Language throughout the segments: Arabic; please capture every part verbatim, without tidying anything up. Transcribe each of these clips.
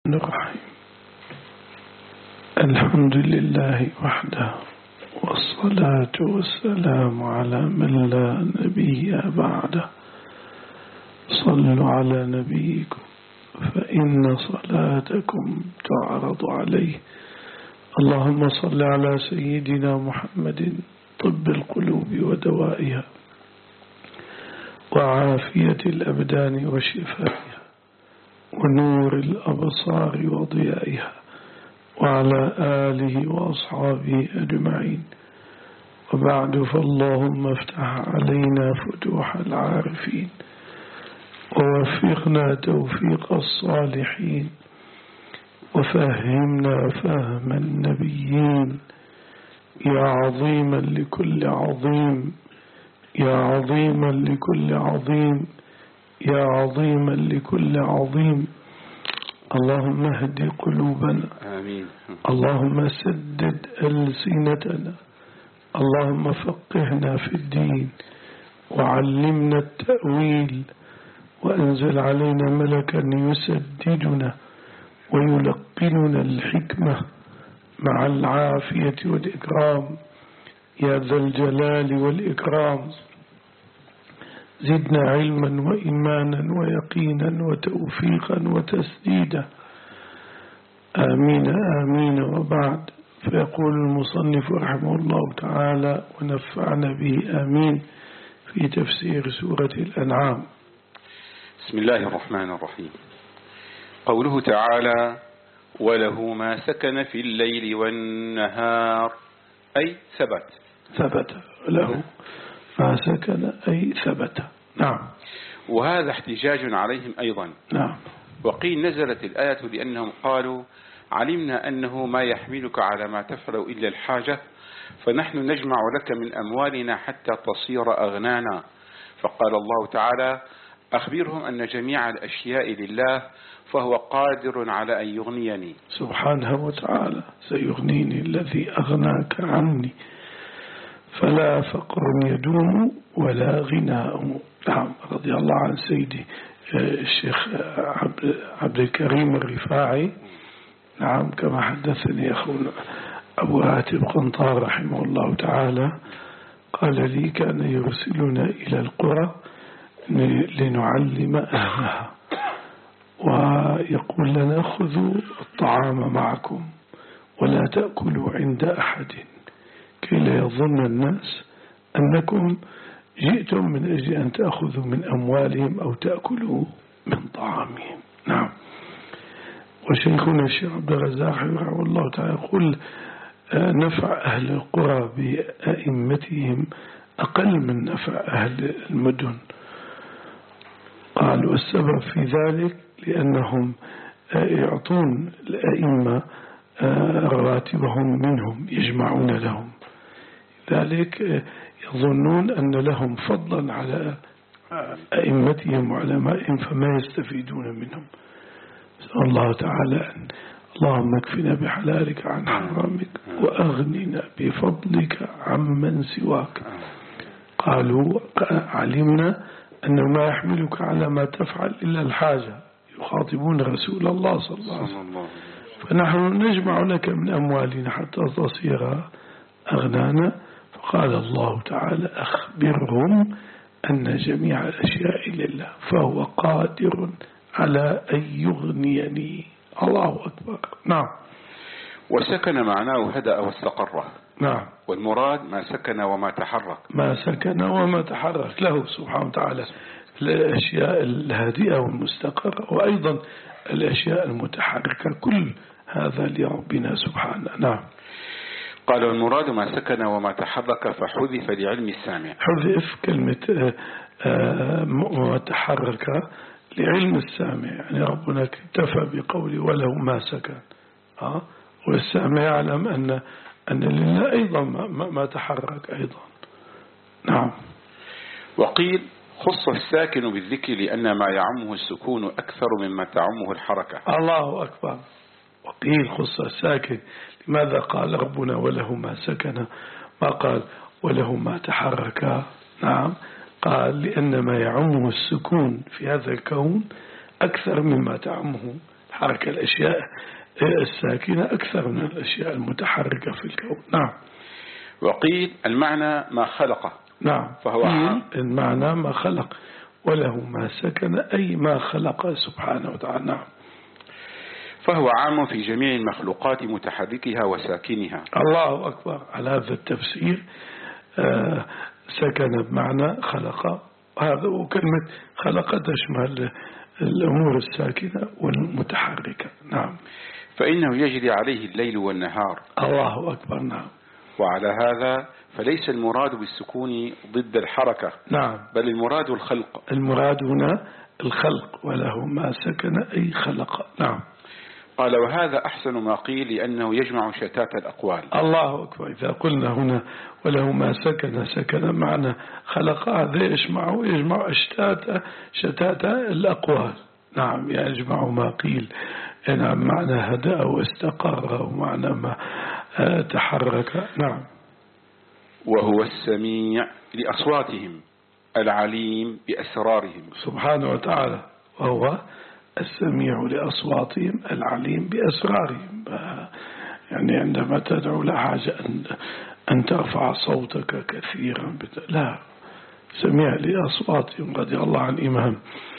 الرحيم. الحمد لله وحده، والصلاة والسلام على من لا نبي بعده. صلوا على نبيكم فإن صلاتكم تعرض عليه. اللهم صل على سيدنا محمد طب القلوب ودوائها وعافية الأبدان وشفائها ونور الأبصار وضيائها، وعلى آله وأصحابه أجمعين. وبعد، فاللهم افتح علينا فتوح العارفين، ووفقنا توفيق الصالحين، وفهمنا فهم النبيين. يا عظيما لكل عظيم، يا عظيما لكل عظيم، يا عظيما لكل عظيم. اللهم اهد قلوبنا، آمين. اللهم سدد ألسنتنا، اللهم فقهنا في الدين، وعلمنا التأويل، وأنزل علينا ملكا يسددنا ويلقننا الحكمة مع العافية والإكرام يا ذا الجلال والإكرام. زدنا علما وإيمانا ويقينا وتوفيقا وتسديدا. آمين آمين. وبعد، فيقول المصنف رحمه الله تعالى ونفعنا به آمين في تفسير سورة الأنعام. بسم الله الرحمن الرحيم. قوله تعالى: وله ما سكن في الليل والنهار، أي ثبت ثبت له ما سكن أي ثبت. نعم. وهذا احتجاج عليهم أيضا. نعم. وقيل نزلت الآية لأنهم قالوا: علمنا أنه ما يحملك على ما تفعل إلا الحاجة، فنحن نجمع لك من أموالنا حتى تصير أغنانا. فقال الله تعالى: أخبرهم أن جميع الأشياء لله، فهو قادر على أن يغنيني. سبحانه وتعالى: سيغنيني الذي أغناك عني، فلا فقر يدوم ولا غناء. نعم. رضي الله عن سيدي الشيخ عبد الكريم الرفاعي. نعم. كما حدثني أخونا أبو هاتف قنطار رحمه الله تعالى، قال لي: كان يرسلنا إلى القرى لنعلم أهلها، ويقول لنا: خذوا الطعام معكم ولا تأكلوا عند أحد، كي لا يظن الناس أنكم جئتم من أجل أن تأخذوا من أموالهم أو تأكلوا من طعامهم. نعم. وشيخنا الشيخ عبد الرزاق رحمه الله تعالى يقول: نفع أهل القرى بأئمتهم أقل من نفع أهل المدن. قال: والسبب في ذلك لأنهم يعطون الأئمة رواتبهم منهم، يجمعون لهم، ذلك يظنون أن لهم فضلا على أئمتهم وعلمائهم، فما يستفيدون منهم. نسأل الله تعالى أن اللهم اكفنا بحلالك عن حرامك، وأغننا بفضلك عمن سواك. قالوا: علمنا أنه ما يحملك على ما تفعل إلا الحاجة، يخاطبون رسول الله صلى الله عليه وسلم، فنحن نجمع لك من أموالنا حتى تصير أغنانا. فقال الله تعالى: أخبرهم أن جميع الأشياء لله، فهو قادر على أن يغنيني. الله أكبر. نعم. وسكن معناه هدأ واستقر. نعم. والمراد ما سكن وما تحرك. ما سكن وما تحرك له سبحانه وتعالى الأشياء الهادئة والمستقرة، وأيضا الأشياء المتحركة، كل هذا لربنا سبحانه. نعم. قال: والمراد ما سكن وما تحرك، فحذف لعلم السامع. حذف كلمة متحرك لعلم السامع، يعني ربنا اكتفى بقوله وله ما سكن، أه؟ والسامع يعلم أن أن لله أيضا ما, ما تحرك أيضا. نعم. وقيل: خص الساكن بالذكر لأن ما يعمه السكون أكثر مما تعمه الحركة. الله أكبر. وقيل: خص الساكن. لماذا قال ربنا وله ما سكن، ما قال وله ما تحرك؟ نعم. قال: لأن ما يعمه السكون في هذا الكون أكثر مما تعمه الحركة الأشياء الساكنة أكثر من الأشياء المتحركة في الكون. نعم. وقيل المعنى ما خلقه. نعم. فهو عام. المعنى ما خلق، وله ما سكن أي ما خلق سبحانه وتعالى. نعم. فهو عام في جميع المخلوقات متحركها وساكنها. الله أكبر. على هذا التفسير آه سكن بمعنى خلق، هذا وكلمة خلق تشمل الأمور الساكنة والمتحركة. نعم. فإنه يجري عليه الليل والنهار. الله أكبر. نعم. وعلى هذا فليس المراد بالسكون ضد الحركة. نعم. بل المراد الخلق. المراد هنا الخلق، وله ما سكن أي خلق. نعم. قال وهذا أحسن ما قيل لأنه يجمع شتات الأقوال. الله أكبر. إذا قلنا هنا وله ما سكن سكن معنى خلق، هذا يجمع يجمع أشتات شتات الأقوال. نعم. يجمع ما قيل. نعم. معنى هدأ واستقر، ومعنى ما تحرك. نعم. وهو السميع لأصواتهم العليم بأسرارهم سبحانه وتعالى. وهو السميع لأصواتهم العليم بأسرارهم. يعني عندما تدعو لا حاجة أن, أن ترفع صوتك كثيرا، لا، سميع لأصواتهم. رضي الله عن إمام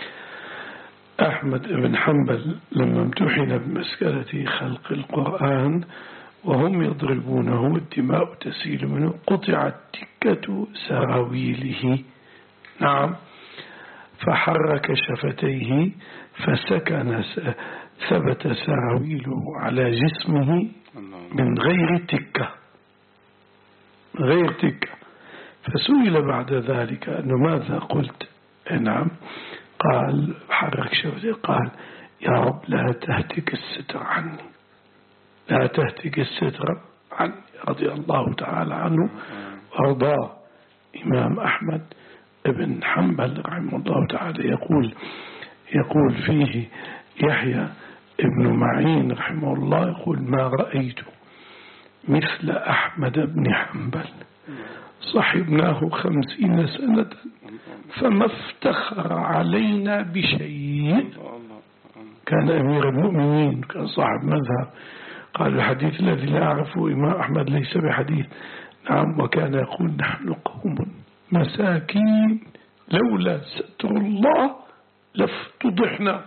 أحمد بن حنبل لما امتحن بمسألة خلق القرآن وهم يضربونه الدماء تسيل منه، قطعت تكة سراويله. نعم. فحرك شفتيه فسكن ثبت سراويله على جسمه من غير تكة، من غير تكة. فسئل بعد ذلك أنه ماذا قلت؟ نعم. قال حرك شفتيه، قال يا رب لا تهتك الستر عني، لا تهتك الستر عني. رضي الله تعالى عنه وارضاه. إمام أحمد ابن حنبل رحمه الله تعالى يقول يقول فيه يحيى ابن معين رحمه الله، يقول ما رأيت مثل أحمد بن حنبل، صحبناه خمسين سنة فما افتخر علينا بشيء. كان أمير المؤمنين، كان صاحب مذهب. قال الحديث الذي لا أعرفه إمام أحمد ليس بحديث. نعم. وكان يقول نحن قوم مساكين لولا ستر الله لافتضحنا.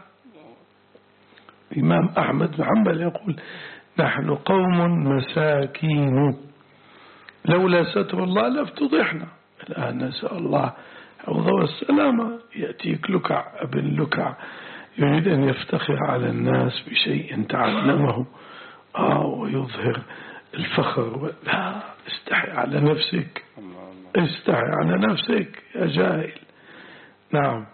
إمام أحمد بن حنبل يقول نحن قوم مساكين لولا ستر الله لافتضحنا. الآن نسأل الله حفظه والسلامة. يأتيك لكع ابن لكع يريد أن يفتخر على الناس بشيء تعلمه آه ويظهر الفخر. لا، استحي على نفسك، استحي على نفسك يا جاهل. نعم.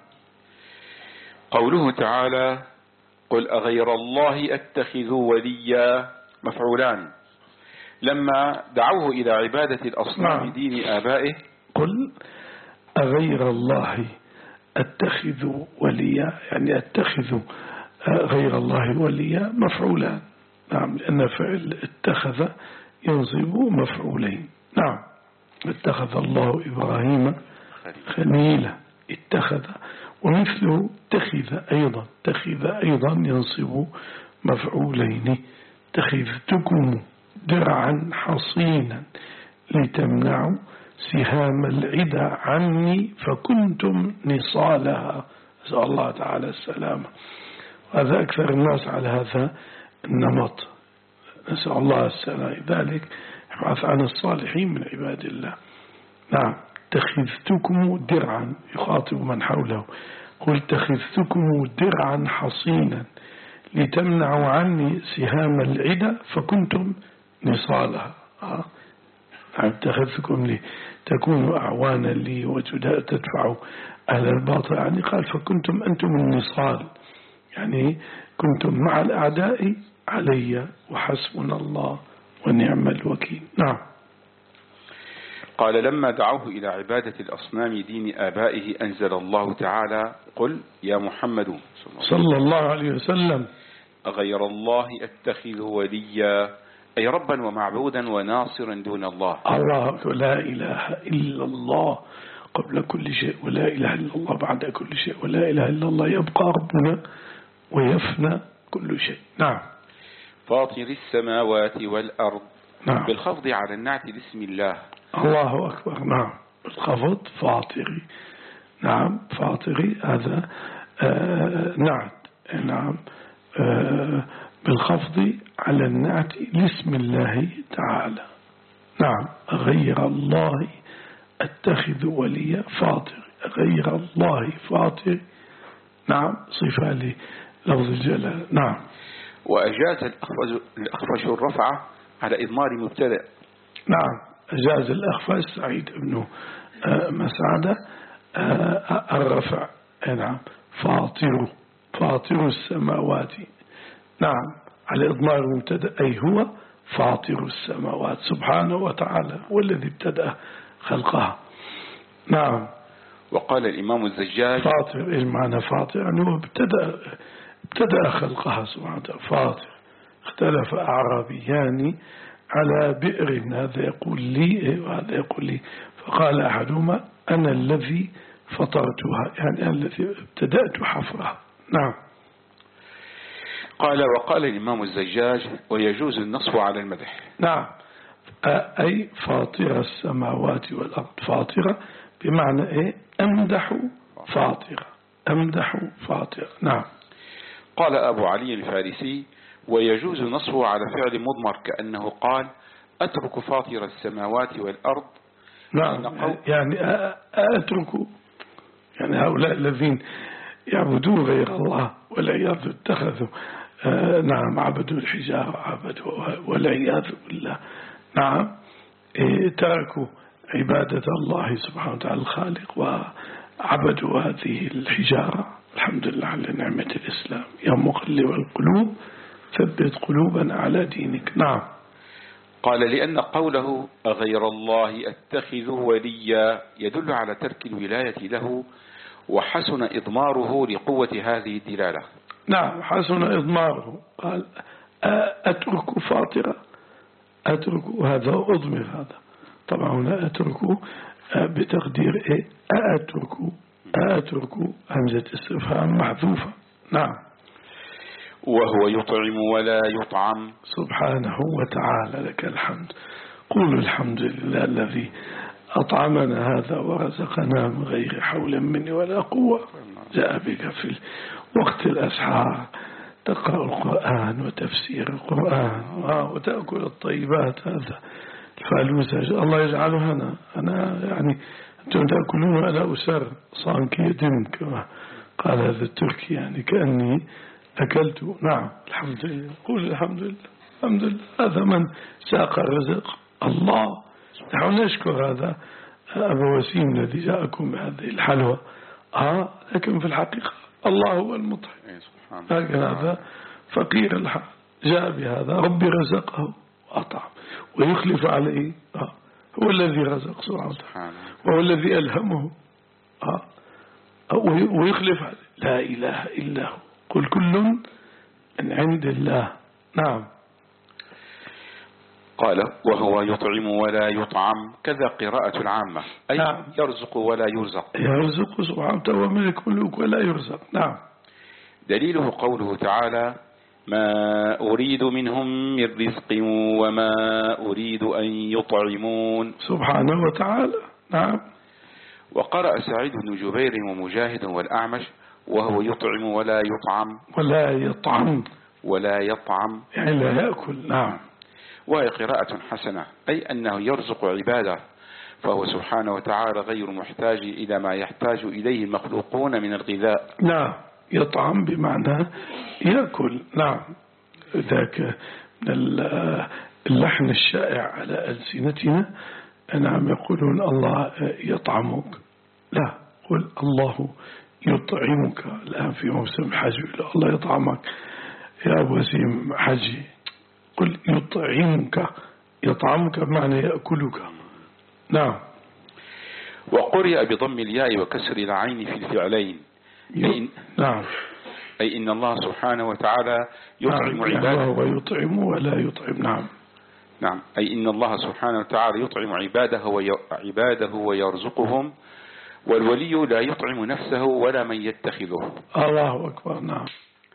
قوله تعالى قل أغير الله أتخذ وليا مفعولان. لما دعوه إلى عبادة الأصنام نعم. دين آبائه قل أغير الله أتخذ وليا، يعني أتخذ غير الله وليا مفعولان. نعم. لأن فعل اتخذ ينصب مفعولين. نعم. اتخذ الله إبراهيم خليلا، اتخذ. ومثله اتخذ أيضا، اتخذ أيضا ينصب مفعولين. اتخذتكم درعا حصينا لتمنعوا سهام العدا عني فكنتم نصالها. نسأل الله تعالى السلامة. وهذا أكثر الناس على هذا النمط، نسأل الله السلامة. ذلك يبحث عن الصالحين من عباد الله. نعم. اتخذتكم درعا، يخاطب من حوله، قل اتخذتكم درعا حصينا لتمنعوا عني سهام العدا فكنتم نصالها. آه. اتخذتكم لي تكونوا أعوانا لي وتدفعوا أهل الباطل. يعني قال فكنتم أنتم النصال، يعني كنتم مع الأعداء علي وحسبنا الله ونعم الوكيل. نعم. قال لما دعوه إلى عبادة الأصنام دين آبائه أنزل الله تعالى قل يا محمد صلى الله عليه وسلم أغير الله أتخذ وليا، أي ربا ومعبودا وناصرا دون الله. الله لا إله إلا الله قبل كل شيء، ولا إله إلا الله بعد كل شيء، ولا إله إلا الله يبقى ربنا ويفنى كل شيء. نعم. فاطر السماوات والأرض. نعم. بالخفض على النعت لاسم الله. الله أكبر. نعم. بالخفض فاطري. نعم. فاطري هذا آه نعت. نعم. آه بالخفض على النعت لاسم الله تعالى. نعم. غير الله اتخذ وليا فاطر. غير الله فاطر. نعم. صفة للفظ الجلال. نعم. وأجاز الأخفش الرفع على إضمار مبتدأ. نعم. أجاز الأخفش سعيد بن مسعدة الرفع. نعم. فاطر. فاطر السماوات. نعم. على إضمار مبتدأ أي هو فاطر السماوات سبحانه وتعالى والذي ابتدأ خلقها. نعم. وقال الإمام الزجاج فاطر. إيش معنى فاطر؟ يعني هو ابتدأ ابتدأ خلقها سبحانه وتعالى. فاطر. اختلف أعرابيان على بئر، هذا يقول لي وهذا يقول لي، فقال أحدهما أنا الذي فطرتها، يعني أنا الذي ابتدأت حفرها. نعم. قال وقال الإمام الزجاج ويجوز النصب على المدح. نعم. أي فاطرة السماوات والأرض. فاطرة بمعنى إيه؟ أمدح فاطرة. أمدح فاطرة. نعم. قال أبو علي الفارسي ويجوز نصبه على فعل مضمر كأنه قال أترك فاطر السماوات والأرض. نعم. يعني أترك، يعني هؤلاء الذين يعبدون غير الله والعياذ اتخذوا آه نعم عبدوا الحجارة عبدوا والعياذ بالله. نعم. إيه تركوا عبادة الله سبحانه وتعالى الخالق وعبدوا هذه الحجارة. الحمد لله على نعمة الإسلام. يا مقلب القلوب ثبت قلوبا على دينك. نعم. قال لأن قوله أغير الله أتخذ وليا يدل على ترك الولاية له، وحسن إضماره لقوة هذه الدلالة. نعم. حسن إضماره. قال أترك فاطرة. أترك هذا أضمر هذا طبعا هنا أترك بتقدير إيه؟ أترك أترك همزة استفهام محذوفة. نعم. وهو يطعم ولا يطعم. سبحانه وتعالى لك الحمد. قولوا الحمد لله الذي أطعمنا هذا ورزقنا من غير حول مني ولا قوة. جاء بك في وقت الأسحار تقرأ القرآن وتفسير القرآن وتأكل الطيبات. هذا الفالوسة الله يجعله هنا. أنا يعني أنتم تأكلون وأنا أسر صانكي دم كما قال هذا التركي، يعني كأني أكلت. نعم. الحمد لله. قول الحمد لله. الحمد لله. هذا من ساق الرزق الله. نحن نشكر هذا أبو وسيم الذي جاءكم بهذه الحلوى. آه لكن في الحقيقة الله هو المطعم، لكن هذا فقير الحال جاء بهذا ربي رزقه وأطعم ويخلف عليه. آه هو الذي رزق سبحانه وتعالى وهو الذي ألهمه. آه ويخلف عليه. لا إله إلا هو. قل كل من عند الله. نعم. قال وهو يطعم ولا يطعم كذا قراءة العامة أي نعم. يرزق ولا يرزق. يرزق سبحانه وتعالى وملك ملوك ولا يرزق. نعم. دليله قوله تعالى ما أريد منهم من رزق وما أريد أن يطعمون. سبحانه وتعالى. نعم. وقرأ سعيد بن جبير ومجاهد والأعمش وهو يطعم ولا يطعم. ولا يطعم. ولا يطعم يعني لا يأكل. نعم. وهي قراءة حسنة أي أنه يرزق عباده، فهو سبحانه وتعالى غير محتاج إلى ما يحتاج إليه المخلوقون من الغذاء. نعم. يطعم بمعنى يأكل. نعم. ذاك من اللحن الشائع على ألسنتنا. نعم. يقولون الله يطعمك. لا، قل الله يطعمك. الآن في موسم حج الله يطعمك يا أبو وسيم حجي. قل يطعمك. يطعمك بمعنى يأكلك. نعم. وقرئ بضم الياء وكسر العين في الفعلين. أي إن نعم. أي إن الله سبحانه وتعالى يطعم نعم. عباده. هو يطعم ولا يطعم. نعم. نعم. أي إن الله سبحانه وتعالى يطعم عباده وعباده ويرزقهم، والولي لا يطعم نفسه ولا من يتخذه. الله أكبر. نعم.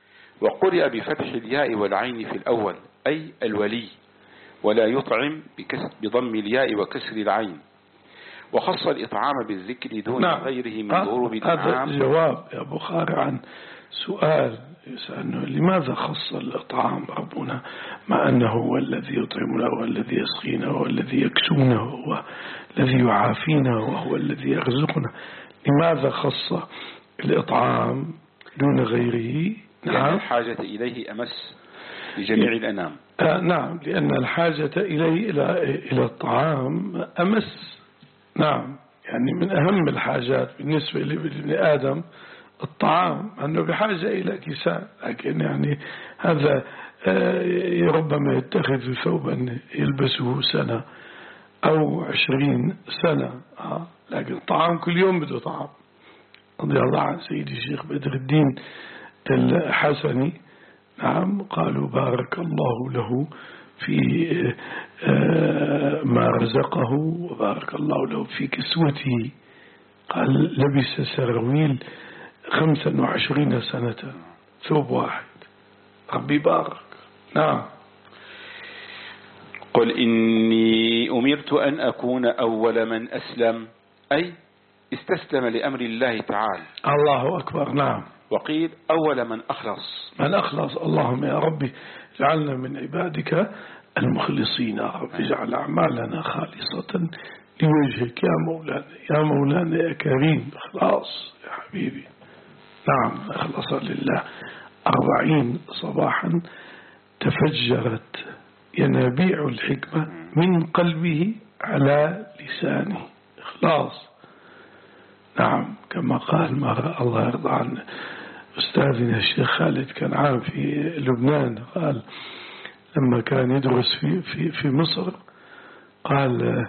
وقرئ بفتح الياء والعين في الأول أي الولي، ولا يطعم بضم الياء وكسر العين، وخص الإطعام بالذكر دون نعم. غيره من ضروب هذا الإطعام. جواب يا بخاري عن سؤال يسألنا لماذا خص الإطعام ربنا مع أنه هو الذي يطعمنا وهو الذي يسقينا وهو الذي يكسونا وهو الذي يعافينا وهو الذي يرزقنا، لماذا خص الإطعام دون غيره؟ نعم. لأن الحاجة إليه أمس لجميع الأنام. آه نعم، لأن الحاجة إليه إلى إلى الطعام أمس. نعم، يعني من أهم الحاجات بالنسبة لابن آدم الطعام، أنه بحاجة إلى كساء، لكن يعني هذا ربما يتخذ ثوبا يلبسه سنة أو عشرين سنة، لكن الطعام كل يوم بده طعام. رضي الله عن سيدي الشيخ بدر الدين الحسني، نعم، قالوا بارك الله له في ما رزقه وبارك الله له في كسوته. قال لبس سراويل خمسا وعشرين سنة ثوب واحد، ربي بارك. نعم. قل إني أمرت أن أكون أول من أسلم، أي استسلم لأمر الله تعالى. الله أكبر. نعم. وقيل أول من أخلص. من أخلص. اللهم يا ربي اجعلنا من عبادك المخلصين، يا رب اجعل أعمالنا خالصة لوجهك يا مولانا، يا مولانا يا كريم. إخلاص يا حبيبي. نعم، أخلص لله. أربعين صباحا تفجرت ينابيع الحكمة من قلبه على لسانه. إخلاص. نعم، كما قال ما الله يرضى عنه أستاذنا الشيخ خالد كنعان في لبنان، قال لما كان يدرس في في في مصر، قال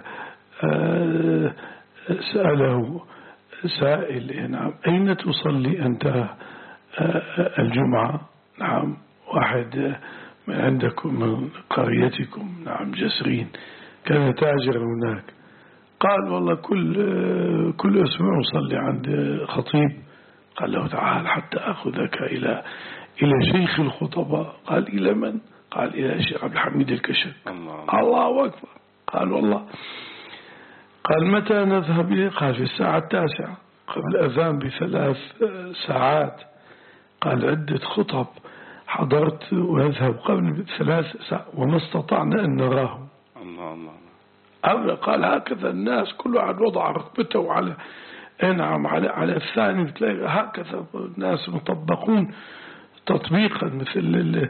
سأله سائل نعم أين تصلي أنت الجمعة؟ نعم، واحد من عندكم من قريتكم، نعم، جسرين، كان تاجر هناك. قال والله كل كل أسبوع أصلي عند خطيب. قال له تعال حتى أخذك إلى إلى شيخ الخطباء. قال إلى من؟ قال إلى الشيخ عبد الحميد الكشك. الله, الله أكبر. قال والله. قال متى نذهب إليه؟ قال في الساعة التاسعة قبل أذان بثلاث ساعات. قال عدة خطب حضرت ويذهب قبل ثلاث ساعات وما استطعنا أن نراه. الله الله. قال هكذا الناس كل واحد وضع ركبته على نعم على على الثاني، بتلاقي هكذا الناس مطبقون تطبيقا مثل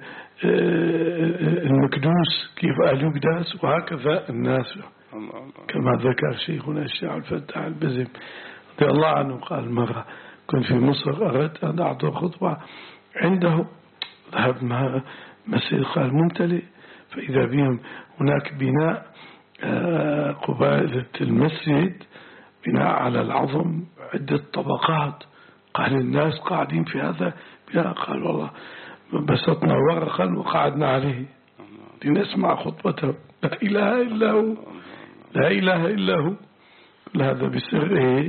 المكدوس كيف قال يقداس، وهكذا الناس كما ذكر شيخنا الشيخ الفتاح البزم رضي الله عنه. قال مرة كنت في مصر أردت أن أعطي خطبة عنده، ذهب مع مسجد قال ممتلئ، فإذا بهم هناك بناء قبالة المسجد، بناء على العظم عدة طبقات. قال الناس قاعدين في هذا بناء. قال والله بسطنا ورقا وقعدنا عليه لنسمع خطبته. لا إله إلا هو، لا إله إلا هو. هذا بسر إيه؟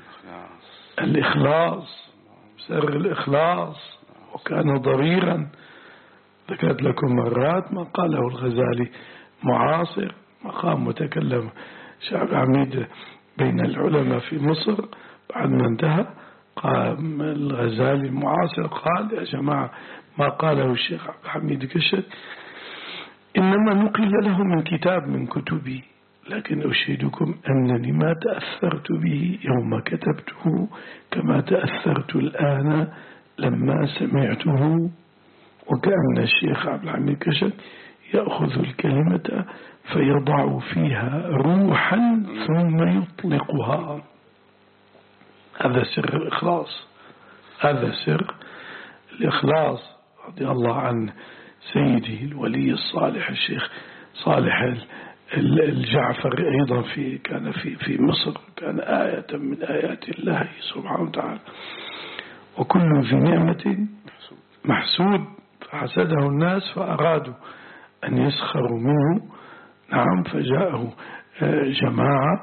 الإخلاص، بسر الإخلاص. وكان ضريرا. ذكرت لكم مرات ما قاله الغزالي معاصر، مقام متكلم شعب عميد بين العلماء في مصر، بعد ما انتهى قام الغزالي المعاصر قال يا جماعة ما قاله الشيخ عبد الحميد كشك إنما نقل له من كتاب من كتبي، لكن أشهدكم أنني ما تأثرت به يوم كتبته كما تأثرت الآن لما سمعته. وكأن الشيخ عبد الحميد كشك يأخذ الكلمة فيضع فيها روحا ثم يطلقها. هذا سر الإخلاص، هذا سر الإخلاص. رضي الله عن سيدي الولي الصالح الشيخ صالح الجعفر أيضا في كان في في مصر، كان آية من آيات الله سبحانه وتعالى. وكل ذي نعمة محسود، فحسده الناس فأرادوا أن يسخروا منه. نعم، فجاءه جماعة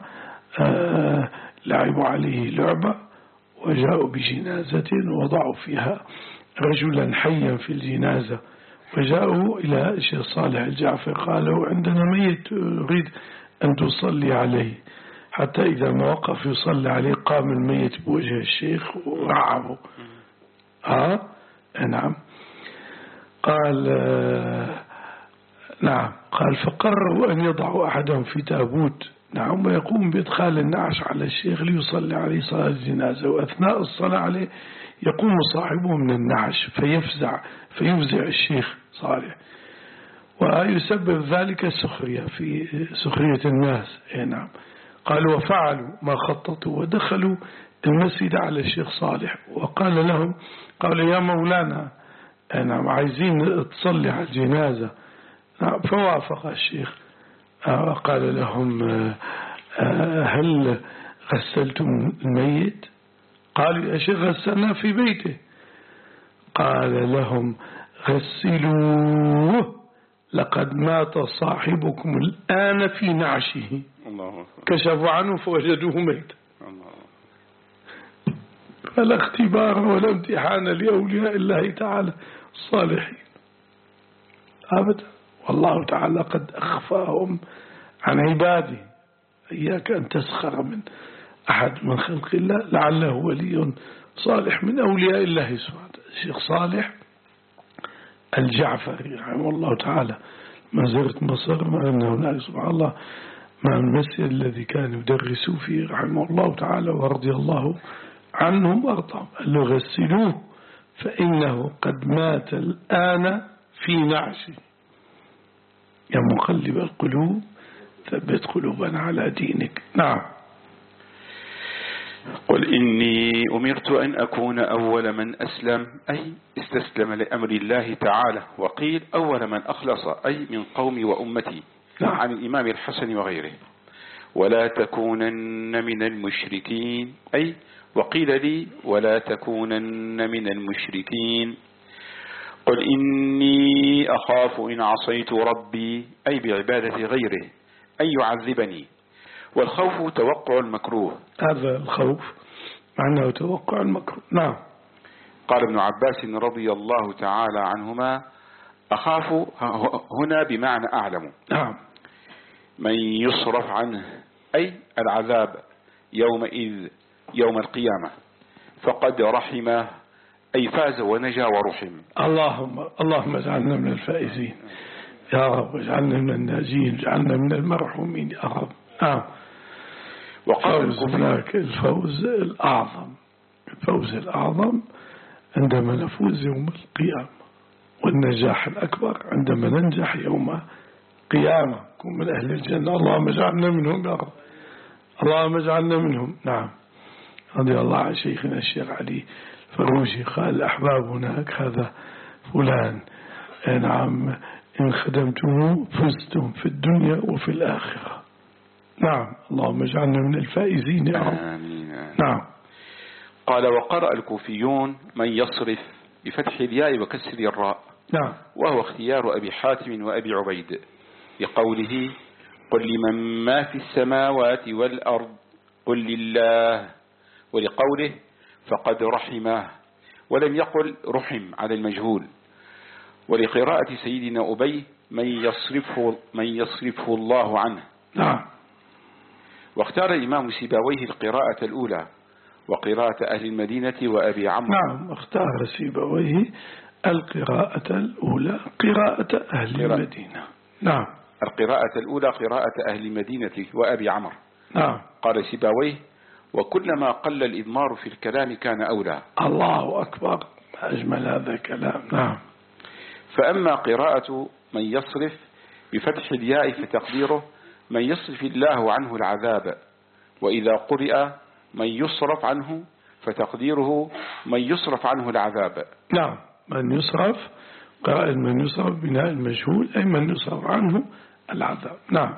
لعبوا عليه لعبة وجاءوا بجنازة وضعوا فيها رجلا حيا في الجنازة، وجاءوا إلى الشيخ صالح الجعفر قالوا عندنا ميت يريد أن تصلي عليه، حتى إذا ما وقف يصلي عليه قام الميت بوجه الشيخ ورعبه. ها نعم. قال آه نعم. قال فقرروا أن يضعوا أحدهم في تابوت، نعم، ويقوم بإدخال النعش على الشيخ ليصلي عليه صلاة الجنازة، وأثناء الصلاة عليه يقوم صاحبه من النعش فيفزع فيفزع الشيخ صالح، ويسبب ذلك السخرية في سخرية الناس. نعم. قالوا وفعلوا ما خططوا ودخلوا المسجد على الشيخ صالح وقال لهم، قالوا يا مولانا نعم عايزين تصلي على الجنازة. نعم. فوافق الشيخ وقال لهم هل غسلتم الميت؟ قالوا يا شيخ غسلنا في بيته. قال لهم غسلوه لقد مات صاحبكم الآن في نعشه. الله. كشفوا عنه فوجدوه ميت. فلا اختبار ولا امتحان لأولياء الله تعالى الصالحين أبدا، والله تعالى قد أخفاهم عن عباده. إياك أن تسخر من أحد من خلق الله لعله ولي صالح من أولياء الله سبحانه. الشيخ صالح الجعفري رحمه الله تعالى، ما زرت مصر ما أن هناك سبحان الله مع المسجد الذي كان يدرس فيه رحمه الله تعالى ورضي الله عنهم وارضاهم، قال له غسلوه فإنه قد مات الآن في نعشه. يا مقلب القلوب ثبت قلوبنا على دينك. نعم. قل إني أمرت أن أكون أول من أسلم، أي استسلم لأمر الله تعالى، وقيل أول من أخلص، أي من قومي وأمتي. نعم. عن الإمام الحسن وغيره. ولا تكونن من المشركين، أي وقيل لي ولا تكونن من المشركين. قل إني أخاف إن عصيت ربي، أي بعبادة غيره أن يعذبني. والخوف توقع المكروه، هذا الخوف معناه توقع المكروه. نعم. قال ابن عباس رضي الله تعالى عنهما أخاف هنا بمعنى أعلم. نعم. من يصرف عنه، أي العذاب يومئذ يوم القيامة فقد رحمه، أي فاز ونجا ورحم. اللهم اللهم اجعلنا من الفائزين يا رب، اجعلنا من الناجين، اجعلنا من المرحومين يا رب. آه. وقال هناك الفوز الأعظم، الفوز الأعظم عندما نفوز يوم القيامة، والنجاح الأكبر عندما ننجح يوم القيامة، كن من أهل الجنة. اللهم اجعلنا منهم يا رب، اللهم اجعلنا منهم. نعم. رضي الله عن شيخنا الشيخ علي فروشي قال أحبابنا هذا فلان، نعم، إن خدمتم فزتم في الدنيا وفي الآخرة. نعم. اللهم اجعلنا من الفائزين يا رب. آمين. نعم. قال وقرأ الكوفيون من يصرف بفتح الياء وكسر الراء. نعم. وهو اختيار أبي حاتم وأبي عبيد لقوله قل لمن ما في السماوات والأرض قل لله، ولقوله فقد رحمه، ولم يقل رحم على المجهول. ولقراءة سيدنا أبي من يصرفه, من يصرفه الله عنه. نعم. واختار الإمام سيبويه القراءة الأولى وقراءة أهل المدينة وأبي عمرو. نعم. اختار سيبويه القراءة الأولى قراءة أهل قراءة. المدينة. نعم. القراءة الأولى قراءة أهل المدينة وأبي عمرو. نعم. قال سيبويه وكلما قل الإضمار في الكلام كان أولى. الله أكبر، أجمل هذا الكلام. نعم. فأما قراءة من يصرف بفتح الياء فتقديره من يصرف الله عنه العذاب، وإذا قرئ من يصرف عنه فتقديره من يصرف عنه العذاب. نعم. من يصرف قراءة من يصرف بناء المجهول أي من يصرف عنه العذاب. نعم.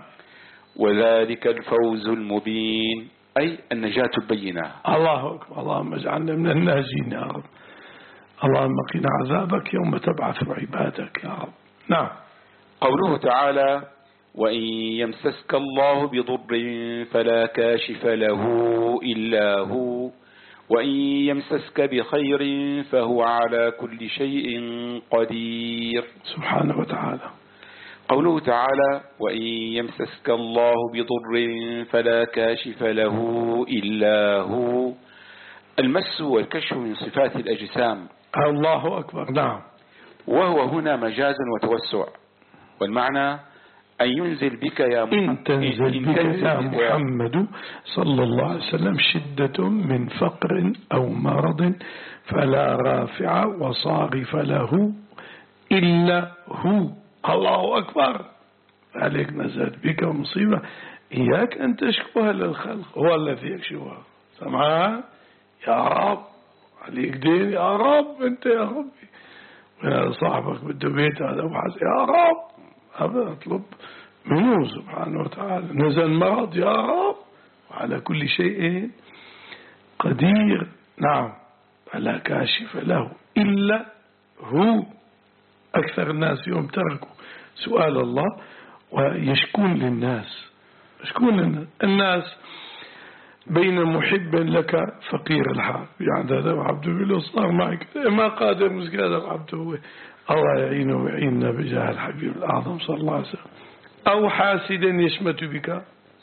وذلك الفوز المبين، أي النجاة البينة. الله أكبر. اللهم اجعلنا من الناجين يا رب. اللهم قنا عذابك يوم تبعث عبادك يا رب. نعم. قوله تعالى وإن يمسسك الله بضر فلا كاشف له إلا هو وإن يمسسك بخير فهو على كل شيء قدير سبحانه وتعالى. قوله تعالى وإن يمسسك الله بضر فلا كاشف له إلا هو. المس والكشف من صفات الأجسام. الله أكبر. نعم. وهو هنا مجاز وتوسع، والمعنى أن ينزل بك يا إن تنزل بك يا محمد صلى الله عليه وسلم شدة من فقر أو مرض فلا رافع وصاغف له إلا هو. الله أكبر. عليك نزلت بك مصيبة إياك أن تشكوها للخلق، هو الذي يكشفها. سمعها يا رب عليك دين يا رب أنت يا ربي، ويا صاحبك بده بيت هذا وحاس يا رب هذا أطلب منه سبحانه وتعالى. نزل مرض يا رب، وعلى كل شيء قدير. نعم. فلا كاشف له إلا هو. أكثر الناس يوم تركوا سؤال الله ويشكون للناس. يشكون للناس. الناس بين محب لك فقير الحال، يعني هذا عبده بيقول صار معك ما قادر مسك هذا عبده هو الله يعينه ويعيننا بجاه الحبيب الأعظم صلى الله عليه وسلم. أو حاسد يشمت بك،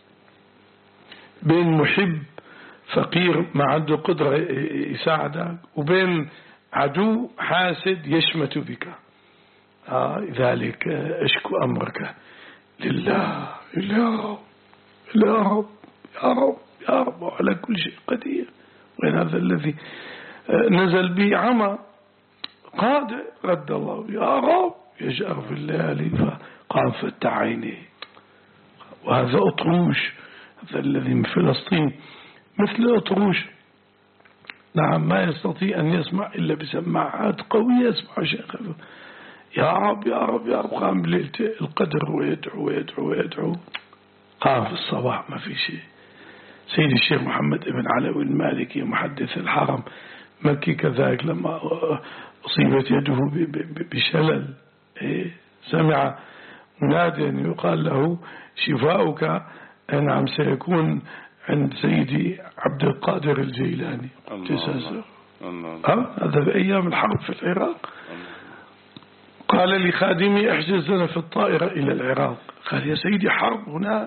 بين محب فقير ما عنده قدرة يساعدك، وبين عدو حاسد يشمت بك. آه ذلك أشكو أمرك لله يا رب يا رب يا رب يا رب على كل شيء قدير. وين هذا الذي نزل به عمى قادر رد الله يا رب يجأر في الليالي فقام فتح عينيه. وهذا أطروش، هذا الذي من فلسطين مثل أطروش. نعم ما يستطيع أن يسمع إلا بسماعات قوية يسمع شيء خلوه. يا رب يا رب يا رب. قام بليلة القدر ويدعو ويدعو ويدعو. قام في الصباح ما في شيء. سيد الشيخ محمد بن علوي المالكي محدث الحرم مكي كذلك لما أصيبت يده بشلل سمع مناديا يقال له شفاؤك نعم سيكون عند سيدي عبد القادر الجيلاني. الله الله. هذا بأيام الحرب في العراق. قال لخادمي احجز لنا في الطائرة إلى العراق. قال يا سيدي حرب هنا.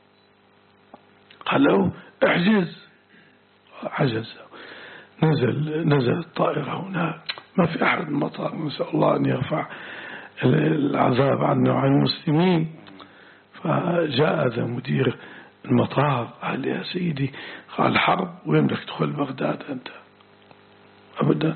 قال له احجز. عجز. نزل نزل الطائرة هناك ما في أحد المطار. نسأل الله أن يرفع العذاب عنه وعن المسلمين. فجاء ذا مدير المطار قال يا سيدي قال حرب وين بدك تدخل بغداد أنت أبدا.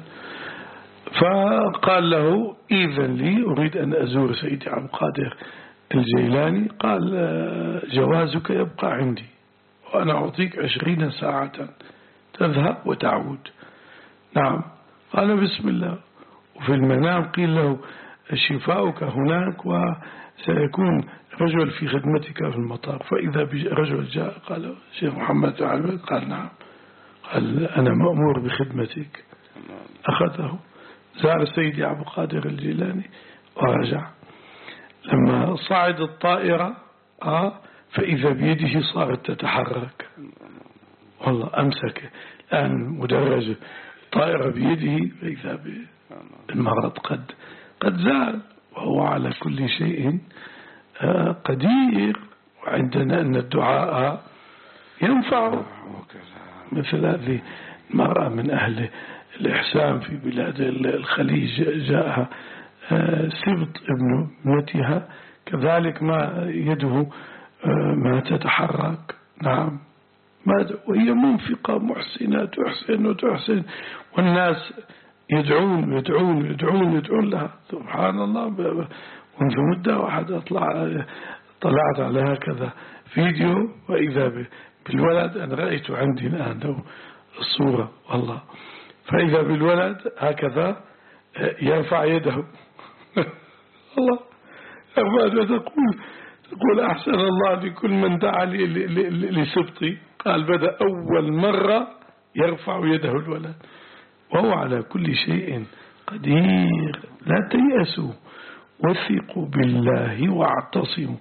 فقال له إذن لي أريد أن أزور سيدي عبد القادر الجيلاني. قال جوازك يبقى عندي وأنا أعطيك عشرين ساعة تذهب وتعود. نعم. قال بسم الله. وفي المنام قيل له شفاؤك هناك وسيكون رجل في خدمتك في المطار. فإذا رجل جاء قال شيخ محمد علي قال نعم. قال أنا مأمور بخدمتك. أخذه زار سيدي عبد القادر الجيلاني ورجع. لما صعد الطائرة آه فإذا بيده صارت تتحرك. والله أمسك الآن مدرج الطائرة بيده فإذا بالمرض قد قد زال وهو على كل شيء قدير. وعندنا أن الدعاء ينفع. مثل هذه المرأة من أهل الإحسان في بلاد الخليج جاءها سبط ابن ابنتها كذلك ما يده ما تتحرك. نعم. وهي منفقة محسنة تحسن وتحسن والناس يدعون يدعون يدعون يدعون لها. سبحان الله. منذ مدة واحد أطلع طلعت على هكذا فيديو وإذا بالولد أنا رأيته عندي الآن الصورة والله. فإذا بالولد هكذا يرفع يده. الله. ماذا تقول؟ تقول أحسن الله بكل من دعا لسبطي. قال بدأ أول مرة يرفع يده الولد وهو على كل شيء قدير. لا تيأسوا وثقوا بالله واعتصموا.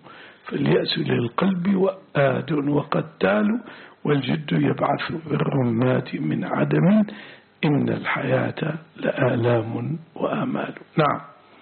فاليأس للقلب وآد وقتال والجد يبعث بالرمات من عدم إن الحياة لآلام وآمال. نعم.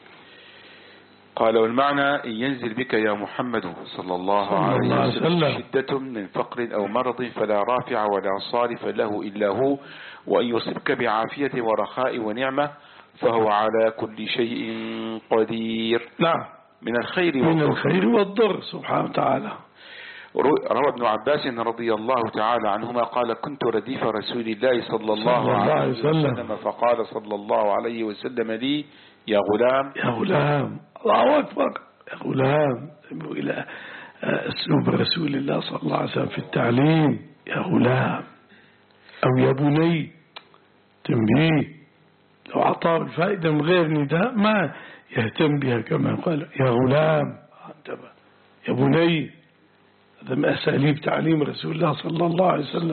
قال والمعنى إن ينزل بك يا محمد صلى الله عليه وسلم شدة من فقر أو مرض فلا رافع ولا صارف له إلا هو، وأن يصبك بعافية ورخاء ونعمة فهو على كل شيء قدير. نعم. من الخير من الخير والضر سبحانه وتعالى. روى ابن عباس رضي الله تعالى عنهما قال كنت رديف رسول الله صلى الله عليه وسلم فقال صلى الله عليه وسلم لي يا غلام يا غلام. الله أكبر. يا غلام إلى أسلوب رسول الله صلى الله عليه وسلم في التعليم. يا غلام أو يا بني تنبيه. لو أعطاه الفائدة من غير نداء ما يهتم بها كما قال يا غلام انتبه يا بني. هذا من أساليب تعليم رسول الله صلى الله عليه وسلم.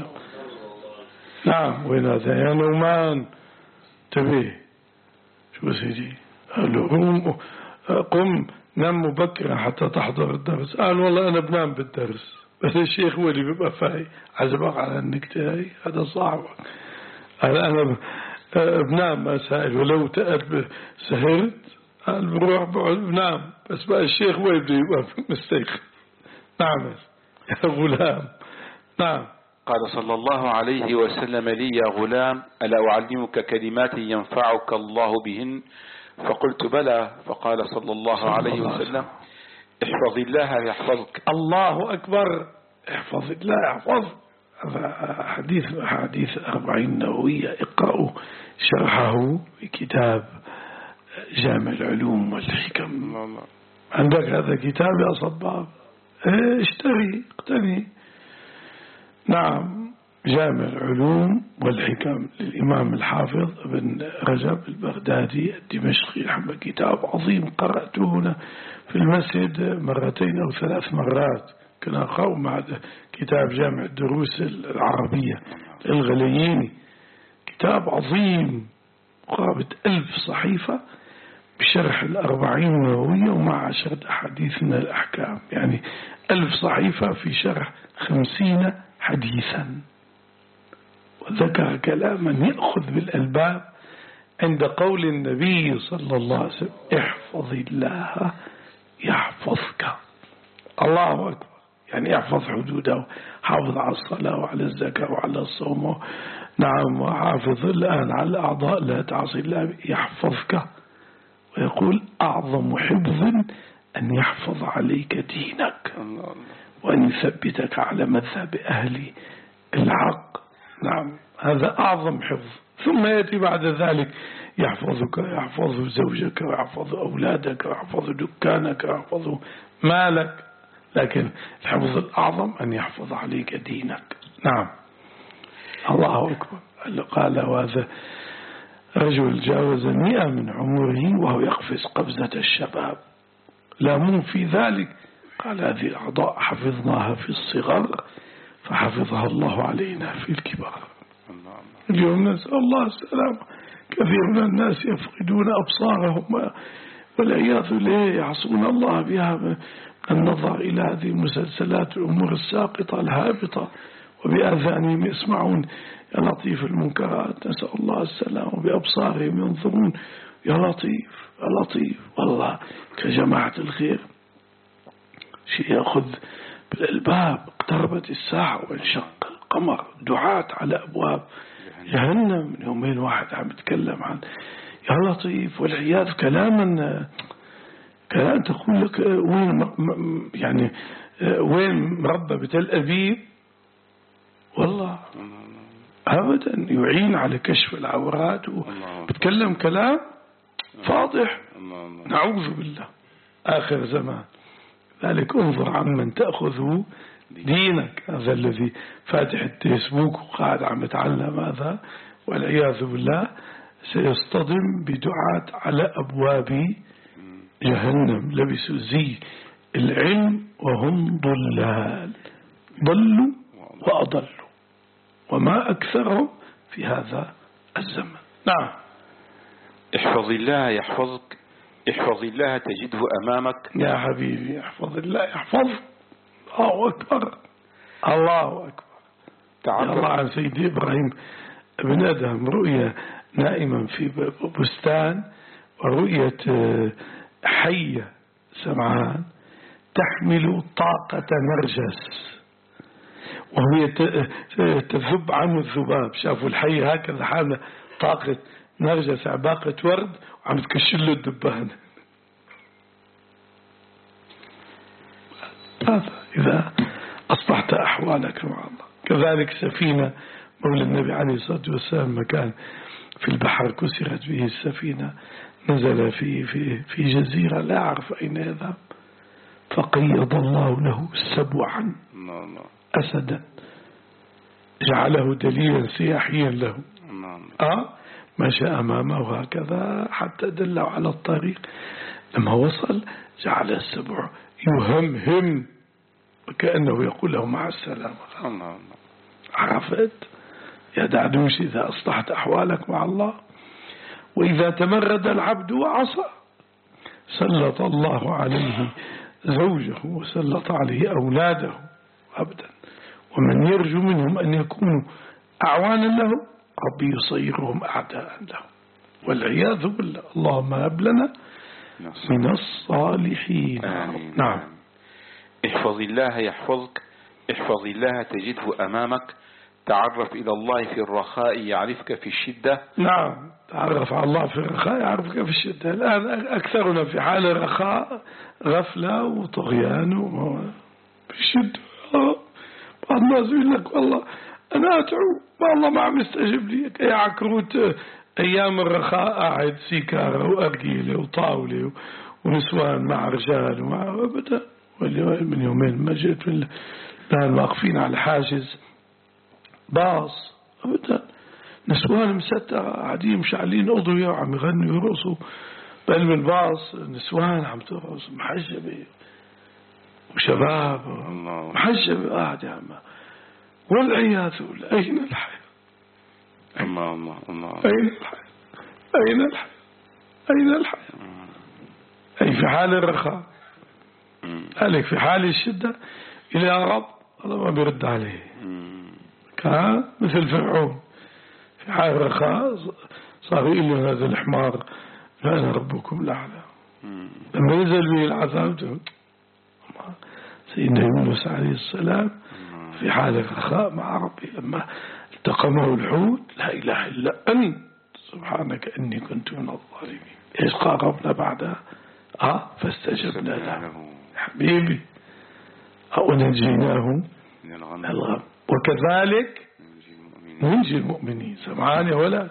نعم. وين هذا يا نومان انتبه. شو سيدي قال له قم قم نم مبكرا حتى تحضر الدرس. قال والله أنا بنام بالدرس بس الشيخ هو اللي بيبقى فاي. عزبك على النكتة هاي هذا صاحبك. قال أنا بنام مسائل ولو تأرب سهرت قال بروح بقعد بنام بس بقى الشيخ هو يبدأ يبقى مستيقظ. نعم يا غلام. نعم. قال صلى الله عليه وسلم لي يا غلام ألا أعلمك كلمات ينفعك الله بهن فقلت بلى فقال صلى الله عليه وسلم احفظ الله يحفظك. الله أكبر. احفظ الله يحفظك. هذا حديث حديث أربعين نووية. اقرأوا شرحه في كتاب جامع العلوم والحكم. عندك هذا كتاب يا صباب؟ ايه اشتري اقتني. نعم. جامع العلوم والحكم للإمام الحافظ ابن رجب البغدادي الدمشقي رحمه. كتاب عظيم قرأته هنا في المسجد مرتين أو ثلاث مرات. كنا نقرأ مع كتاب جامع الدروس العربية للغلييني. كتاب عظيم قرابة ألف صحيفة بشرح الأربعين النووية ومع شرح أحاديث من الأحكام. يعني ألف صحيفة في شرح خمسين حديثا. وذكر كلاما يأخذ بالألباب عند قول النبي صلى الله عليه وسلم احفظ الله يحفظك. الله أكبر. يعني يحفظ حدوده. حافظ على الصلاة وعلى الزكاة وعلى الصوم. نعم. وحافظ الآن على الأعضاء لا تعصي الله يحفظك. ويقول أعظم حفظ أن يحفظ عليك دينك وأن يثبتك على مذهب أهل الحق. نعم. هذا أعظم حفظ. ثم يأتي بعد ذلك يحفظك يحفظ زوجك ويحفظ أولادك ويحفظ دكانك ويحفظ مالك. لكن الحفظ الأعظم أن يحفظ عليك دينك. نعم. الله أكبر. قال وهذا رجل جاوز مئة من عمره وهو يقفز قفزة الشباب. لا مو في ذلك. قال هذه الأعضاء حفظناها في الصغر فحفظها الله علينا في الكبر. اليوم نسأل الله السلامة. كثير من الناس يفقدون أبصارهم والعياذ بالله يعصون الله بها النظر إلى هذه المسلسلات الأمور الساقطة الهابطة وبآذانهم يسمعون يا لطيف المنكرات. نسأل الله السلام. وبأبصارهم ينظرون يا لطيف يا لطيف. والله كجماعة الخير شيء يأخذ بالألباب. اقتربت الساعة وانشق القمر. دعاة على أبواب جهنم. من يومين واحد عم يتكلم عن يا لطيف والعياذ كلاما كلام تقول لك وين يعني وين مربى بتل أبيب. والله أبدا يعين على كشف العورات وبتكلم كلام فاضح. نعوذ بالله. آخر زمان. ذلك انظر عمن تأخذه دينك. هذا الذي فاتح الفيسبوك وقاعد عم يتعلم هذا والعياذ بالله سيصطدم بدعاة على أبواب جهنم لبسوا زي العلم وهم ضلال. ضلوا وأضلوا وما أكثرهم في هذا الزمن. نعم. احفظ الله يحفظك احفظ الله تجده أمامك. يا حبيبي احفظ الله يحفظ. الله أكبر الله أكبر. الله عن سيدي إبراهيم ابن أدهم رؤيا نائما في بستان، ورؤية حية سمعان تحمل طاقة نرجس وهي تذب عنه الذباب. شافوا الحية هكذا حاملة طاقة نرجس عباقة ورد وعم تكشل له الدبان. هذا إذا أصبحت أحوالك مع الله. كذلك سفينة مولى النبي عليه الصلاة والسلام مكان في البحر كسرت به السفينة، نزل في في في جزيرة لا أعرف أين يذهب، فقيض الله له سبعا أسدا جعله دليلا سياحيا له. آه مشى أمامه هكذا حتى دله على الطريق. لما وصل جعل السبع يهمهم وكأنه يقول له مع السلامة. عرفت يا دعدوش إذا أصلحت أحوالك مع الله. وإذا تمرد العبد وعصى سلط الله عليه زوجه وسلط عليه أولاده أبدا. ومن يرجو منهم أن يكونوا أعوانا له ربي يصيرهم أعداء له والعياذ بالله. اللهم هب لنا من الصالحين. آمين. نعم. احفظ الله يحفظك، احفظ الله تجده أمامك، تعرف إلى الله في الرخاء يعرفك في الشدة. نعم تعرف على الله في الرخاء يعرفك في الشدة. الآن أكثرنا في حال الرخاء غفلة وطغيان في الشدة. بعض الناس يقول لك والله أنا أدعو والله ما عم يستجب لي. يا عكروت أيام الرخاء قاعد سيكارة وأرجيلة وطاولة ونسوان مع رجال ومع أبدا. من يومين ما جئت من الآن واقفين على حاجز باص أبدا، نسوان مسترة قاعدين مشعلين أضوية وعم يغنوا ويرقصوا بقلب الباص. نسوان عم ترقص محجبة وشباب محجبة قاعد يا عم. والعياذ بالله أين الحياة؟ الله الله الله أين الحياة؟ أين الحياة؟ أين الحياة؟ أي في حال الرخاء. قالك في حال الشدة إلى يا رب الله ما بيرد عليه. كان مثل فرعون في حال الرخاء صار يقول له هذا الحمار أنا ربكم الأعلى. لما نزل به العذاب سيدنا يونس عليه السلام في حال الرخاء مع ربي لما التقمه الحوت لا إله إلا أنت سبحانك إني كنت من الظالمين. إيش قال ربنا بعدها؟ آه فاستجبنا له حبيبي أو ننجيناه من الغم وكذلك ننجي المؤمنين. سمعان يا ولد.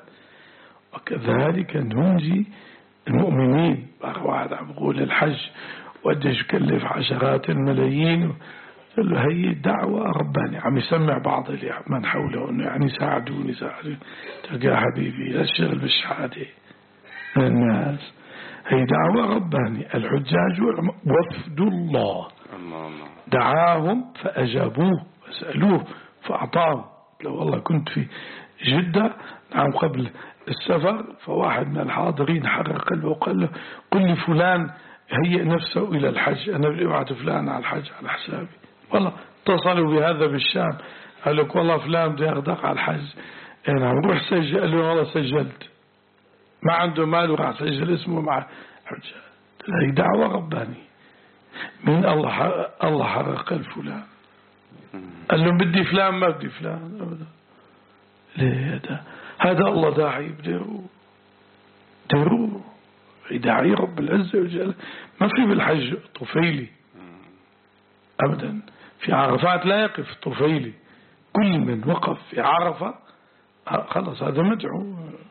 وكذلك ننجي المؤمنين. واحد عم يقول الحج وقديش يكلف عشرات الملايين، قال له هي دعوة ربانية عم يسمع بعض من حوله انه يعني ساعدوني ساعدوني. تلقى حبيبي لا الشغل بالشهادة من الناس. هي دعوة ربانية. الحجاج وفد الله دعاهم فأجابوه وسألوه فأعطاهم. لو والله كنت في جدة نعم قبل السفر فواحد من الحاضرين حرق قلبه وقال له قل لي فلان هيئ نفسه إلى الحج أنا بدي أبعث فلان على الحج على حسابي. والله اتصلوا بهذا بالشام قال لك والله فلان بده ياخذك على الحج. نعم روح سجل. قال له والله سجلت ما عنده مال وراح سجل اسمه مع الحج. هي دعوة ربانية من الله. الله حرق قلب فلان قال لهم بدي فلان ما بدي فلان أبدا. ليه هذا هذا الله داعي بديروا ديروا داعي رب العزة وجل. ما في بالحج طفيلي أبدا. في عرفات لا يقف طفيلي. كل من وقف في عرفة خلص هذا مدعو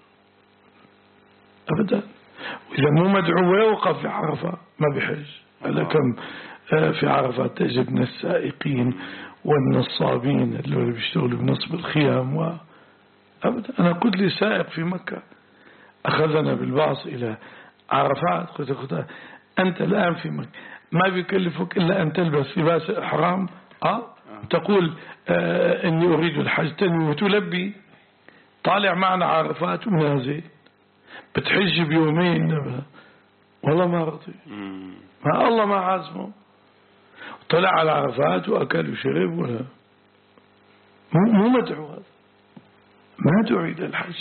أبدا. وإذا مو مدعو ويوقف في عرفة ما بحج. هذا كم في عرفات تجد من السائقين والنصابين اللي بيشتغلوا بنصب الخيام و أبدا. أنا قلت لي سائق في مكة أخذنا بالباص إلى عرفات قلت له أنت الآن في مكة ما بيكلفك إلا أن تلبس لباس إحرام أه؟ تقول آه إني أريد الحج تنوي وتلبي طالع معنا عرفات ونازل بتحج بيومين والله ما رضي، ما الله ما عازمه، طلع على عرفات وأكل وشرب ولا مو مدعو، هذا ما دعو إلى الحج.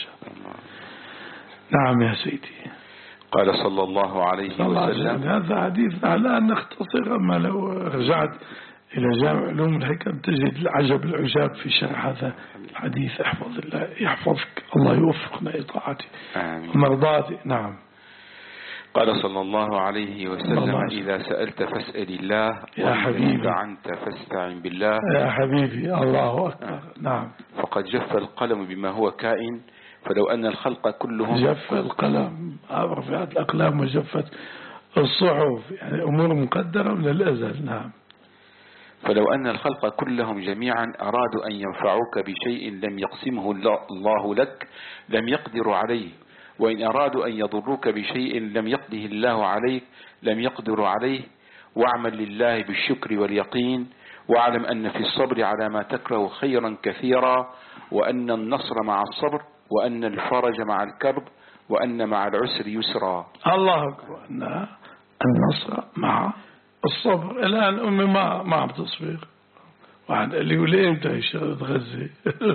نعم يا سيدي. قال صلى الله عليه وسلم. هذا حديث على أن نختصر، أما لو رجعت إلى جامع علوم الحكم تجد العجب العجاب في شرح هذا الحديث. احفظ الله يحفظك، الله يوفقنا لطاعته ومرضاته. نعم. قال صلى الله عليه وسلم: إذا سألت فاسأل الله، يا حبيبي استعنت فاستعن بالله. يا حبيبي الله أكبر. نعم. فقد جف القلم بما هو كائن، فلو أن الخلق كلهم جف القلم، رفعت الأقلام وجفت الصحف، يعني أمور مقدرة من الأزل. نعم. فلو أن الخلق كلهم جميعا أرادوا أن ينفعوك بشيء لم يقسمه الله لك لم يقدروا عليه، وإن أرادوا أن يضروك بشيء لم يقده الله عليك لم يقدروا عليه. واعمل لله بالشكر واليقين، واعلم أن في الصبر على ما تكره خيرا كثيرا، وأن النصر مع الصبر، وأن الفرج مع الكرب، وأن مع العسر يسرا. الله أكبر. أن النصر مع الصبر. الآن أمي ما ما عم تصبر، واحد قال لي وليه أنت يشتغل غزة؟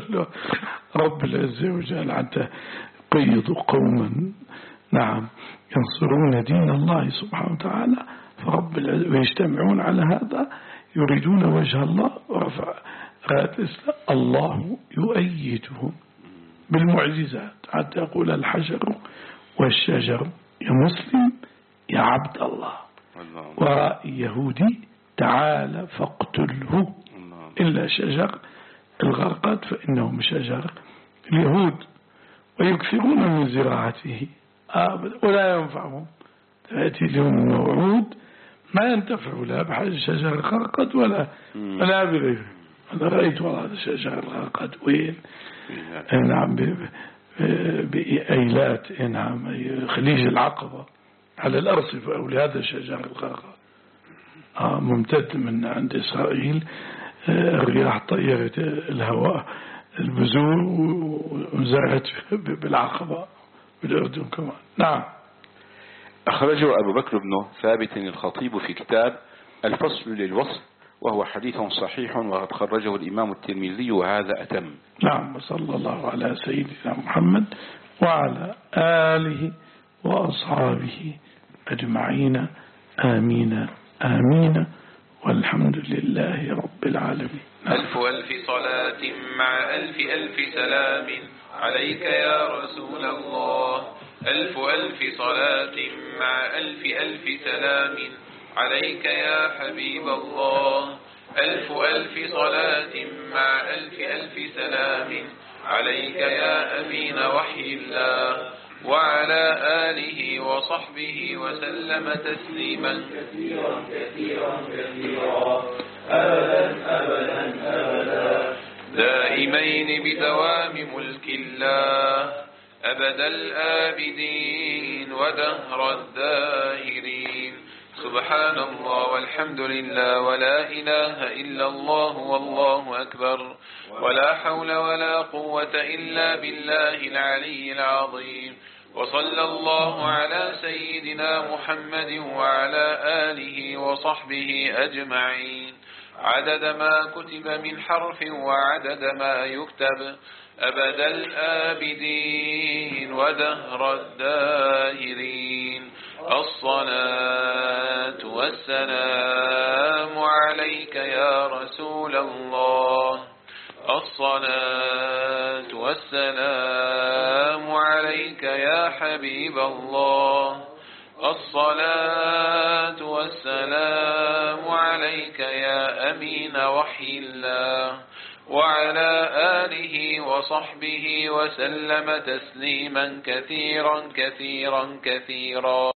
رب العزة وجل حتى قيضوا قوما نعم ينصرون دين الله سبحانه وتعالى، فرب العزة ويجتمعون على هذا يريدون وجه الله ورفع راية الإسلام. الله يؤيدهم بالمعجزات حتى يقول الحجر والشجر يا مسلم يا عبد الله، ورأي يهودي تعالى فاقتله، إلا شجر الغرقد فإنه من شجر اليهود، ويكثرون من زراعته ولا ينفعهم. تأتي لهم الموعود ما ينتفع لا بحاجة شجر الغرقد ولا ولا بغيره. أنا رأيت والله هذا شجر الغرقد وين؟ نعم بأيلات، نعم خليج العقبة على الأرصفة، أو لهذا شجر الغرقد آه ممتد من عند إسرائيل. الرياح طيرت الهواء البذور وزرعت بالعقبة بالأردن كمان. نعم. أخرجه أبو بكر بن ثابت الخطيب في كتاب الفصل للوصف، وهو حديث صحيح، وقد خرجه الإمام الترمذي، وهذا أتم. نعم. وصلى الله على سيدنا محمد وعلى آله وأصحابه أجمعين. آمين آمين، والحمد لله رب العالمين. ألف ألف صلاة مع ألف ألف سلام عليك يا رسول الله. ألف ألف صلاة مع ألف ألف سلام عليك يا حبيب الله. ألف ألف صلاة مع ألف ألف سلام عليك يا أمين وحي الله، وعلى آله وصحبه وسلم تسليما كثيرا كثيرا كثيرا أبدا أبدا أبدا، دائمين بدوام ملك الله، أبد الآبدين ودهر الداهرين. سبحان الله والحمد لله ولا إله إلا الله والله أكبر، ولا حول ولا قوة إلا بالله العلي العظيم. وصلى الله على سيدنا محمد وعلى آله وصحبه أجمعين، عدد ما كتب من حرف وعدد ما يكتب، أبد الآبدين ودهر الداهرين. الصلاة والسلام عليك يا رسول الله. الصلاة والسلام عليك يا حبيب الله. الصلاة والسلام عليك يا أمين وحي الله، وعلى آله وصحبه وسلم تسليما كثيرا كثيرا كثيرا.